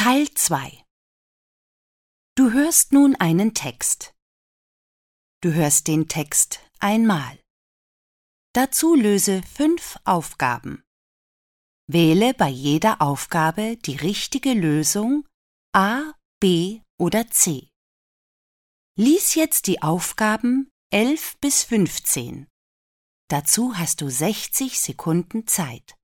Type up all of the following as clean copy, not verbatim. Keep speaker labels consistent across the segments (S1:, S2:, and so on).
S1: Teil 2. Du hörst nun einen Text. Du hörst den Text einmal. Dazu löse 5 Aufgaben. Wähle bei jeder Aufgabe die richtige Lösung A, B oder C. Lies jetzt die Aufgaben 11 bis 15. Dazu hast du 60 Sekunden Zeit.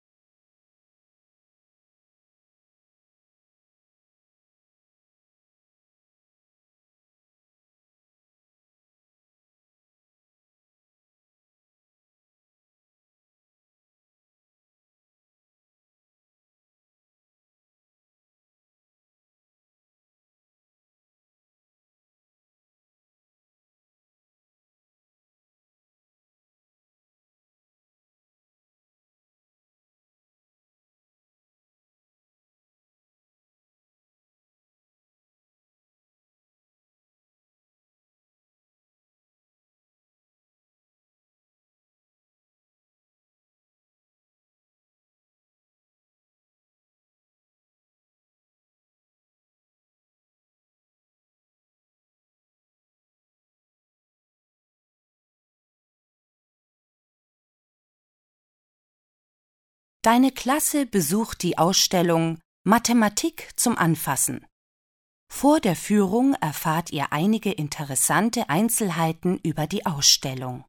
S1: Deine Klasse besucht die Ausstellung Mathematik zum Anfassen. Vor der Führung erfahrt ihr einige interessante Einzelheiten über die Ausstellung.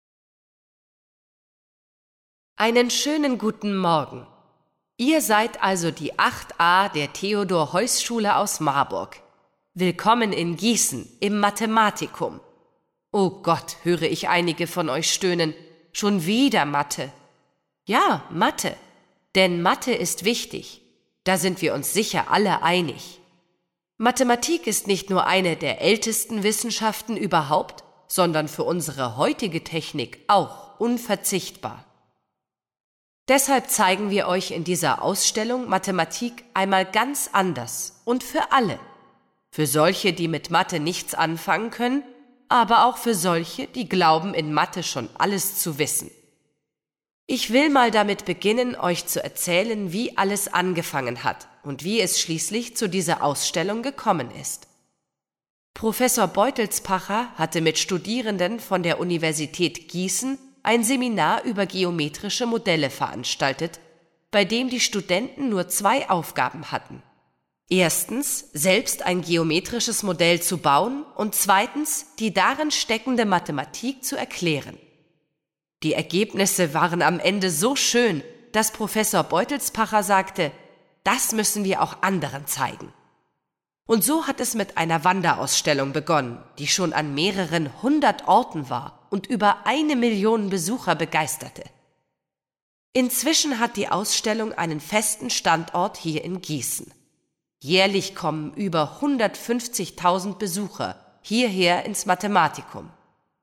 S2: Einen schönen guten Morgen. Ihr seid also die 8a der Theodor-Heuss-Schule aus Marburg. Willkommen in Gießen im Mathematikum. Oh Gott, höre ich einige von euch stöhnen. Schon wieder Mathe. Ja, Mathe. Denn Mathe ist wichtig. Da sind wir uns sicher alle einig. Mathematik ist nicht nur eine der ältesten Wissenschaften überhaupt, sondern für unsere heutige Technik auch unverzichtbar. Deshalb zeigen wir euch in dieser Ausstellung Mathematik einmal ganz anders und für alle. Für solche, die mit Mathe nichts anfangen können, aber auch für solche, die glauben, in Mathe schon alles zu wissen. Ich will mal damit beginnen, euch zu erzählen, wie alles angefangen hat und wie es schließlich zu dieser Ausstellung gekommen ist. Professor Beutelspacher hatte mit Studierenden von der Universität Gießen ein Seminar über geometrische Modelle veranstaltet, bei dem die Studenten nur 2 Aufgaben hatten. Erstens, selbst ein geometrisches Modell zu bauen und zweitens, die darin steckende Mathematik zu erklären. Die Ergebnisse waren am Ende so schön, dass Professor Beutelspacher sagte, das müssen wir auch anderen zeigen. Und so hat es mit einer Wanderausstellung begonnen, die schon an mehreren 100 Orten war und über 1 Million Besucher begeisterte. Inzwischen hat die Ausstellung einen festen Standort hier in Gießen. Jährlich kommen über 150.000 Besucher hierher ins Mathematikum.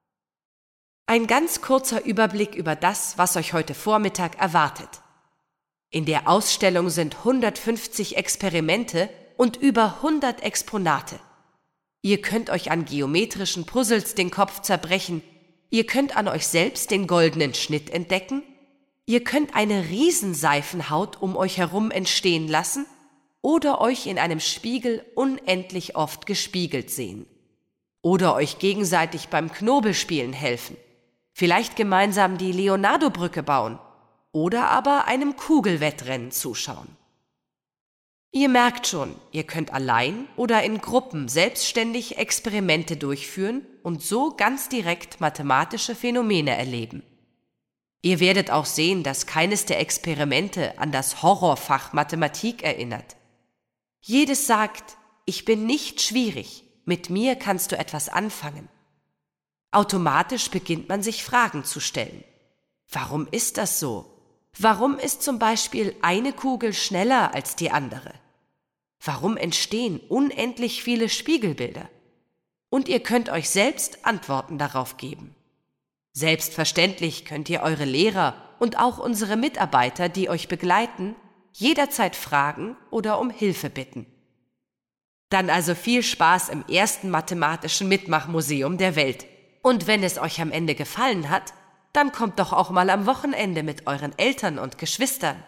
S2: Ein ganz kurzer Überblick über das, was euch heute Vormittag erwartet. In der Ausstellung sind 150 Experimente und über 100 Exponate. Ihr könnt euch an geometrischen Puzzles den Kopf zerbrechen, ihr könnt an euch selbst den goldenen Schnitt entdecken, ihr könnt eine Riesenseifenhaut um euch herum entstehen lassen oder euch in einem Spiegel unendlich oft gespiegelt sehen. Oder euch gegenseitig beim Knobelspielen helfen. Vielleicht gemeinsam die Leonardo-Brücke bauen oder aber einem Kugelwettrennen zuschauen. Ihr merkt schon, ihr könnt allein oder in Gruppen selbstständig Experimente durchführen und so ganz direkt mathematische Phänomene erleben. Ihr werdet auch sehen, dass keines der Experimente an das Horrorfach Mathematik erinnert. Jedes sagt, ich bin nicht schwierig, mit mir kannst du etwas anfangen. Automatisch beginnt man sich Fragen zu stellen. Warum ist das so? Warum ist zum Beispiel eine Kugel schneller als die andere? Warum entstehen unendlich viele Spiegelbilder? Und ihr könnt euch selbst Antworten darauf geben. Selbstverständlich könnt ihr eure Lehrer und auch unsere Mitarbeiter, die euch begleiten, jederzeit fragen oder um Hilfe bitten. Dann also viel Spaß im ersten mathematischen Mitmachmuseum der Welt. Und wenn es euch am Ende gefallen hat, dann kommt doch auch mal am Wochenende mit euren Eltern und Geschwistern.